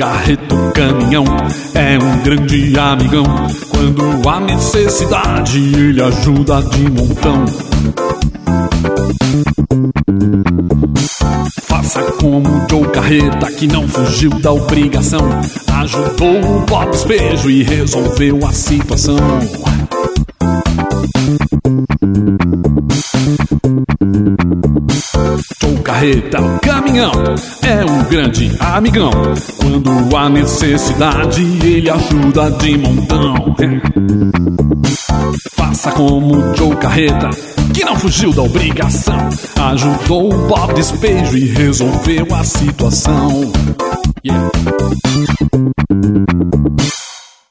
carreto, caminhão, é um grande amigão. Quando há necessidade, ele ajuda de montão. Faça como Joe Carreta, que não fugiu da obrigação, ajudou o Bob Espejo e resolveu a situação. Joe Carreta, o caminhão, é um grande amigão. Quando há necessidade, ele ajuda de montão. Faça como Joe Carreta, que não fugiu da obrigação, ajudou o Bob Despejo e resolveu a situação. Yeah.